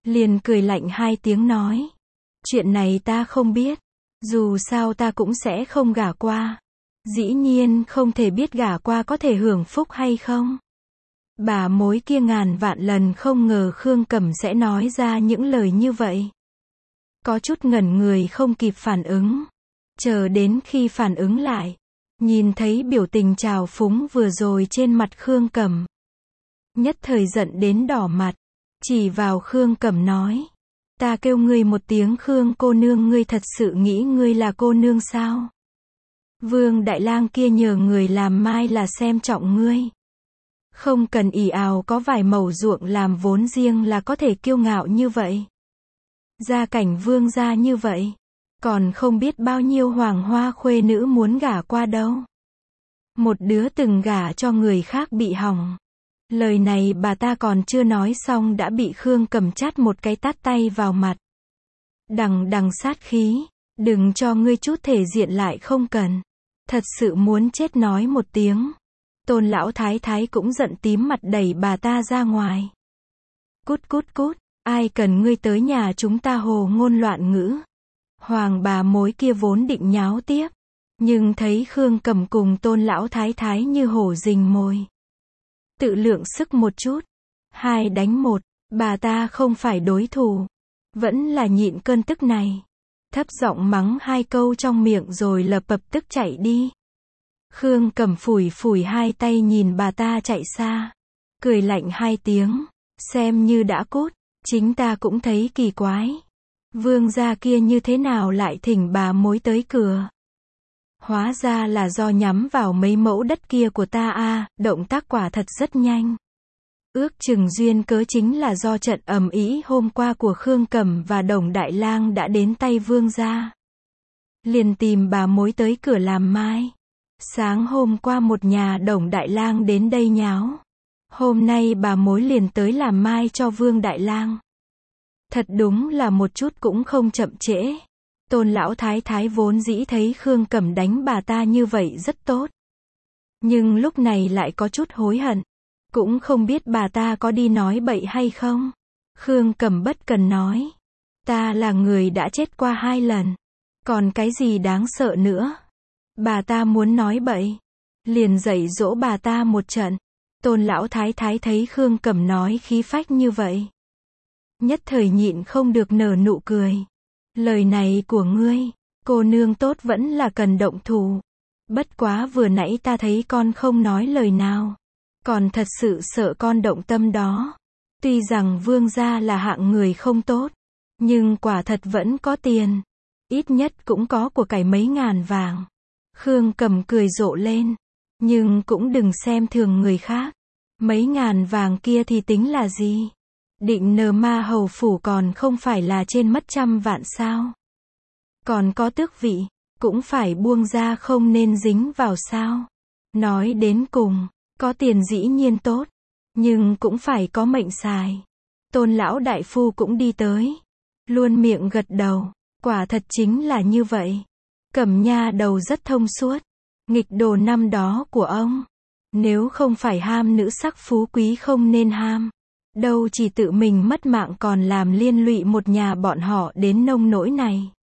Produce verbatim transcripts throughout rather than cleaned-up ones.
Liền cười lạnh hai tiếng nói. Chuyện này ta không biết. Dù sao ta cũng sẽ không gả qua. Dĩ nhiên không thể biết gả qua có thể hưởng phúc hay không. Bà mối kia ngàn vạn lần không ngờ Khương Cẩm sẽ nói ra những lời như vậy. Có chút ngẩn người không kịp phản ứng. Chờ đến khi phản ứng lại, nhìn thấy biểu tình trào phúng vừa rồi trên mặt Khương Cẩm. Nhất thời giận đến đỏ mặt, chỉ vào Khương Cẩm nói. Ta kêu ngươi một tiếng Khương cô nương, ngươi thật sự nghĩ ngươi là cô nương sao? Vương Đại Lang kia nhờ người làm mai là xem trọng ngươi. Không cần ỷ ào có vài mẩu ruộng làm vốn riêng là có thể kiêu ngạo như vậy. Gia cảnh vương gia như vậy, còn không biết bao nhiêu hoàng hoa khuê nữ muốn gả qua đâu. Một đứa từng gả cho người khác bị hỏng. Lời này bà ta còn chưa nói xong đã bị Khương Cẩm chát một cái tát tay vào mặt. Đằng đằng sát khí, đừng cho ngươi chút thể diện lại không cần. Thật sự muốn chết nói một tiếng. Tôn lão thái thái cũng giận tím mặt đẩy bà ta ra ngoài. Cút cút cút, ai cần ngươi tới nhà chúng ta hồ ngôn loạn ngữ. Hoàng bà mối kia vốn định nháo tiếp, nhưng thấy Khương Cẩm cùng Tôn lão thái thái như hổ rình mồi. Tự lượng sức một chút, hai đánh một, bà ta không phải đối thủ, vẫn là nhịn cơn tức này. Thấp giọng mắng hai câu trong miệng rồi lập bập tức chạy đi. Khương Cẩm phủi phủi hai tay nhìn bà ta chạy xa, cười lạnh hai tiếng, xem như đã cút, chính ta cũng thấy kỳ quái. Vương gia kia như thế nào lại thỉnh bà mối tới cửa? Hóa ra là do nhắm vào mấy mẫu đất kia của ta a, à, động tác quả thật rất nhanh. Ước chừng duyên cớ chính là do trận ầm ĩ hôm qua của Khương Cẩm và Đồng Đại Lang đã đến tay vương gia. Liền tìm bà mối tới cửa làm mai. Sáng hôm qua một nhà Đồng Đại Lang đến đây nháo. Hôm nay bà mối liền tới làm mai cho Vương Đại Lang. Thật đúng là một chút cũng không chậm trễ. Tôn lão thái thái vốn dĩ thấy Khương Cẩm đánh bà ta như vậy rất tốt. Nhưng lúc này lại có chút hối hận. Cũng không biết bà ta có đi nói bậy hay không. Khương Cẩm bất cần nói. Ta là người đã chết qua hai lần. Còn cái gì đáng sợ nữa. Bà ta muốn nói bậy. Liền dạy dỗ bà ta một trận. Tôn lão thái thái thấy Khương Cẩm nói khí phách như vậy. Nhất thời nhịn không được nở nụ cười. Lời này của ngươi, cô nương tốt vẫn là cần động thủ. Bất quá vừa nãy ta thấy con không nói lời nào. Còn thật sự sợ con động tâm đó. Tuy rằng vương gia là hạng người không tốt, nhưng quả thật vẫn có tiền. Ít nhất cũng có của cải mấy ngàn vàng. Khương Cẩm cười rộ lên. Nhưng cũng đừng xem thường người khác. Mấy ngàn vàng kia thì tính là gì? Định nờ ma hầu phủ còn không phải là trên mất trăm vạn sao? Còn có tước vị, cũng phải buông ra không nên dính vào sao? Nói đến cùng, có tiền dĩ nhiên tốt, nhưng cũng phải có mệnh xài. Tôn lão đại phu cũng đi tới, luôn miệng gật đầu, quả thật chính là như vậy. Cẩm nha đầu rất thông suốt, nghịch đồ năm đó của ông. Nếu không phải ham nữ sắc phú quý không nên ham. Đâu chỉ tự mình mất mạng còn làm liên lụy một nhà bọn họ đến nông nỗi này.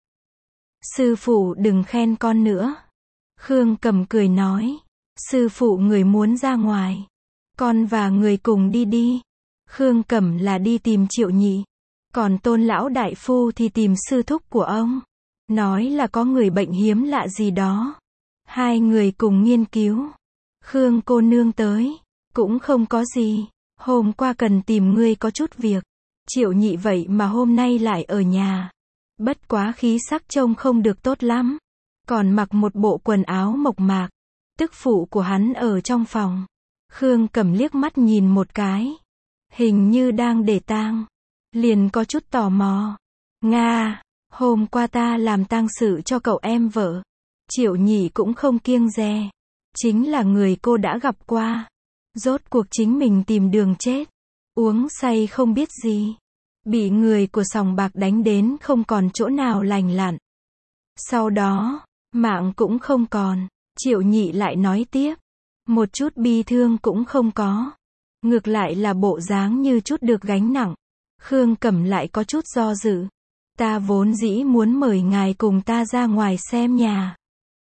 Sư phụ đừng khen con nữa. Khương Cẩm cười nói. Sư phụ người muốn ra ngoài. Con và người cùng đi đi. Khương Cẩm là đi tìm Triệu Nhị. Còn Tôn lão đại phu thì tìm sư thúc của ông. Nói là có người bệnh hiếm lạ gì đó. Hai người cùng nghiên cứu. Khương cô nương tới. Cũng không có gì. Hôm qua cần tìm ngươi có chút việc. Triệu Nhị vậy mà hôm nay lại ở nhà. Bất quá khí sắc trông không được tốt lắm. Còn mặc một bộ quần áo mộc mạc. Tức phụ của hắn ở trong phòng. Khương Cẩm liếc mắt nhìn một cái. Hình như đang để tang. Liền có chút tò mò. Nga, hôm qua ta làm tang sự cho cậu em vợ. Triệu Nhị cũng không kiêng dè. Chính là người cô đã gặp qua. Rốt cuộc chính mình tìm đường chết. Uống say không biết gì. Bị người của sòng bạc đánh đến không còn chỗ nào lành lặn. Sau đó, mạng cũng không còn. Triệu Nhị lại nói tiếp. Một chút bi thương cũng không có. Ngược lại là bộ dáng như chút được gánh nặng. Khương Cẩm lại có chút do dự. Ta vốn dĩ muốn mời ngài cùng ta ra ngoài xem nhà.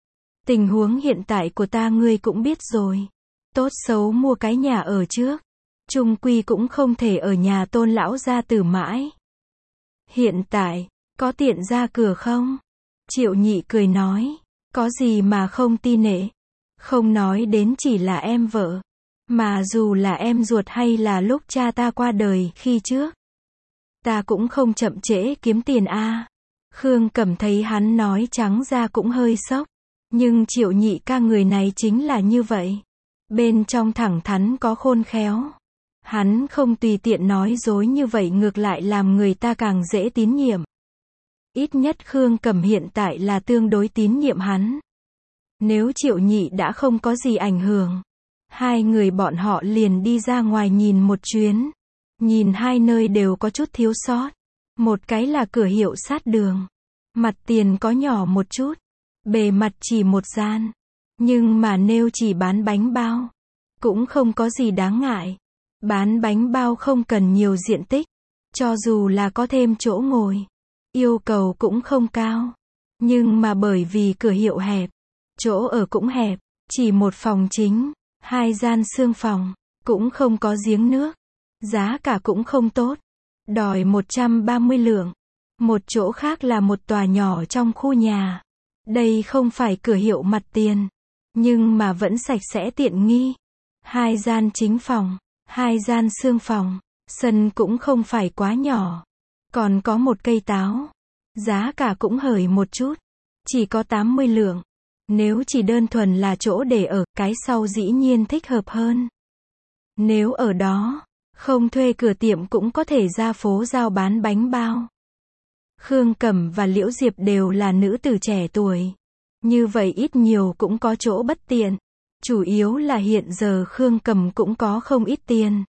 Tình huống hiện tại của ta ngươi cũng biết rồi. Tốt xấu mua cái nhà ở trước. Chung quy cũng không thể ở nhà Tôn lão gia tử mãi. Hiện tại, có tiện ra cửa không? Triệu Nhị cười nói. Có gì mà không ti nể. Không nói đến chỉ là em vợ. Mà dù là em ruột hay là lúc cha ta qua đời khi trước. Ta cũng không chậm trễ kiếm tiền a. À. Khương Cẩm thấy hắn nói trắng ra cũng hơi sốc. Nhưng Triệu Nhị ca người này chính là như vậy. Bên trong thẳng thắn có khôn khéo. Hắn không tùy tiện nói dối như vậy ngược lại làm người ta càng dễ tín nhiệm. Ít nhất Khương Cẩm hiện tại là tương đối tín nhiệm hắn. Nếu Triệu Nhị đã không có gì ảnh hưởng. Hai người bọn họ liền đi ra ngoài nhìn một chuyến. Nhìn hai nơi đều có chút thiếu sót. Một cái là cửa hiệu sát đường. Mặt tiền có nhỏ một chút. Bề mặt chỉ một gian. Nhưng mà nếu chỉ bán bánh bao. Cũng không có gì đáng ngại. Bán bánh bao không cần nhiều diện tích. Cho dù là có thêm chỗ ngồi. Yêu cầu cũng không cao. Nhưng mà bởi vì cửa hiệu hẹp. Chỗ ở cũng hẹp. Chỉ một phòng chính. Hai gian xương phòng. Cũng không có giếng nước. Giá cả cũng không tốt. Đòi một trăm ba mươi lượng. Một chỗ khác là một tòa nhỏ trong khu nhà. Đây không phải cửa hiệu mặt tiền. Nhưng mà vẫn sạch sẽ tiện nghi. Hai gian chính phòng. Hai gian xương phòng. Sân cũng không phải quá nhỏ. Còn có một cây táo. Giá cả cũng hời một chút. Chỉ có tám mươi lượng. Nếu chỉ đơn thuần là chỗ để ở, cái sau dĩ nhiên thích hợp hơn. Nếu ở đó, không thuê cửa tiệm cũng có thể ra phố giao bán bánh bao. Khương Cẩm và Liễu Diệp đều là nữ tử trẻ tuổi. Như vậy ít nhiều cũng có chỗ bất tiện. Chủ yếu là hiện giờ Khương Cẩm cũng có không ít tiền.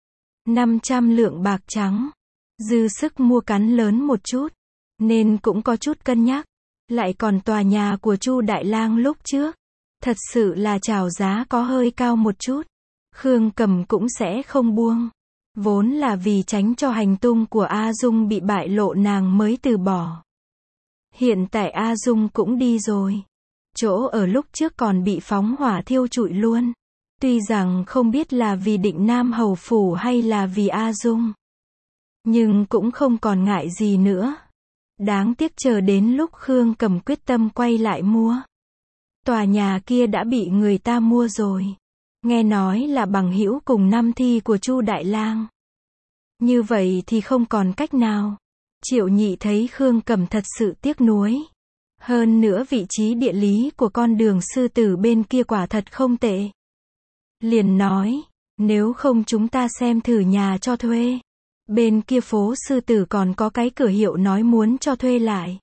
năm trăm lượng bạc trắng. Dư sức mua cắn lớn một chút. Nên cũng có chút cân nhắc. Lại còn tòa nhà của Chu Đại Lang lúc trước. Thật sự là chào giá có hơi cao một chút. Khương Cẩm cũng sẽ không buông. Vốn là vì tránh cho hành tung của A Dung bị bại lộ nàng mới từ bỏ. Hiện tại A Dung cũng đi rồi. Chỗ ở lúc trước còn bị phóng hỏa thiêu trụi luôn. Tuy rằng không biết là vì Định Nam hầu phủ hay là vì A Dung. Nhưng cũng không còn ngại gì nữa. Đáng tiếc chờ đến lúc Khương Cẩm quyết tâm quay lại mua. Tòa nhà kia đã bị người ta mua rồi. Nghe nói là bằng hữu cùng năm thi của Chu Đại Lang. Như vậy thì không còn cách nào. Triệu Nhị thấy Khương Cẩm thật sự tiếc nuối. Hơn nữa vị trí địa lý của con đường sư tử bên kia quả thật không tệ. Liền nói, nếu không chúng ta xem thử nhà cho thuê. Bên kia phố sư tử còn có cái cửa hiệu nói muốn cho thuê lại.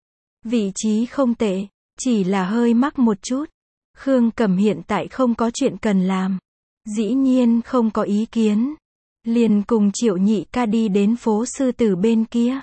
Vị trí không tệ, chỉ là hơi mắc một chút. Khương Cẩm hiện tại không có chuyện cần làm. Dĩ nhiên không có ý kiến. Liền cùng Triệu Nhị ca đi đến phố sư tử bên kia.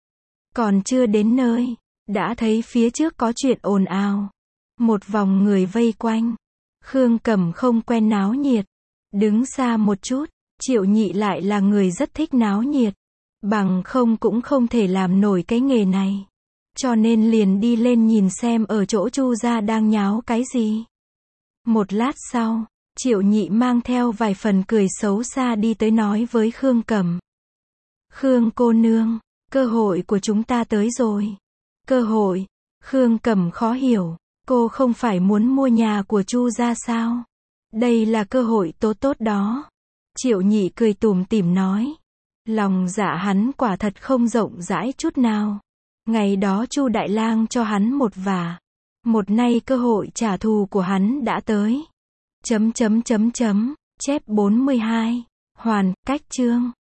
Còn chưa đến nơi, đã thấy phía trước có chuyện ồn ào. Một vòng người vây quanh. Khương Cẩm không quen náo nhiệt. Đứng xa một chút, Triệu Nhị lại là người rất thích náo nhiệt. Bằng không cũng không thể làm nổi cái nghề này. Cho nên liền đi lên nhìn xem ở chỗ Chu gia đang nháo cái gì. Một lát sau, Triệu Nhị mang theo vài phần cười xấu xa đi tới nói với Khương Cẩm. Khương cô nương, cơ hội của chúng ta tới rồi. Cơ hội? Khương Cẩm khó hiểu. Cô không phải muốn mua nhà của Chu gia sao? Đây là cơ hội tốt tốt đó. Triệu Nhị cười tủm tỉm nói. Lòng dạ hắn quả thật không rộng rãi chút nào. Ngày đó Chu Đại Lang cho hắn một vả. Một nay cơ hội trả thù của hắn đã tới. Chấm chấm chấm chấm. Chép bốn mươi hai. Hoàn, cách chương.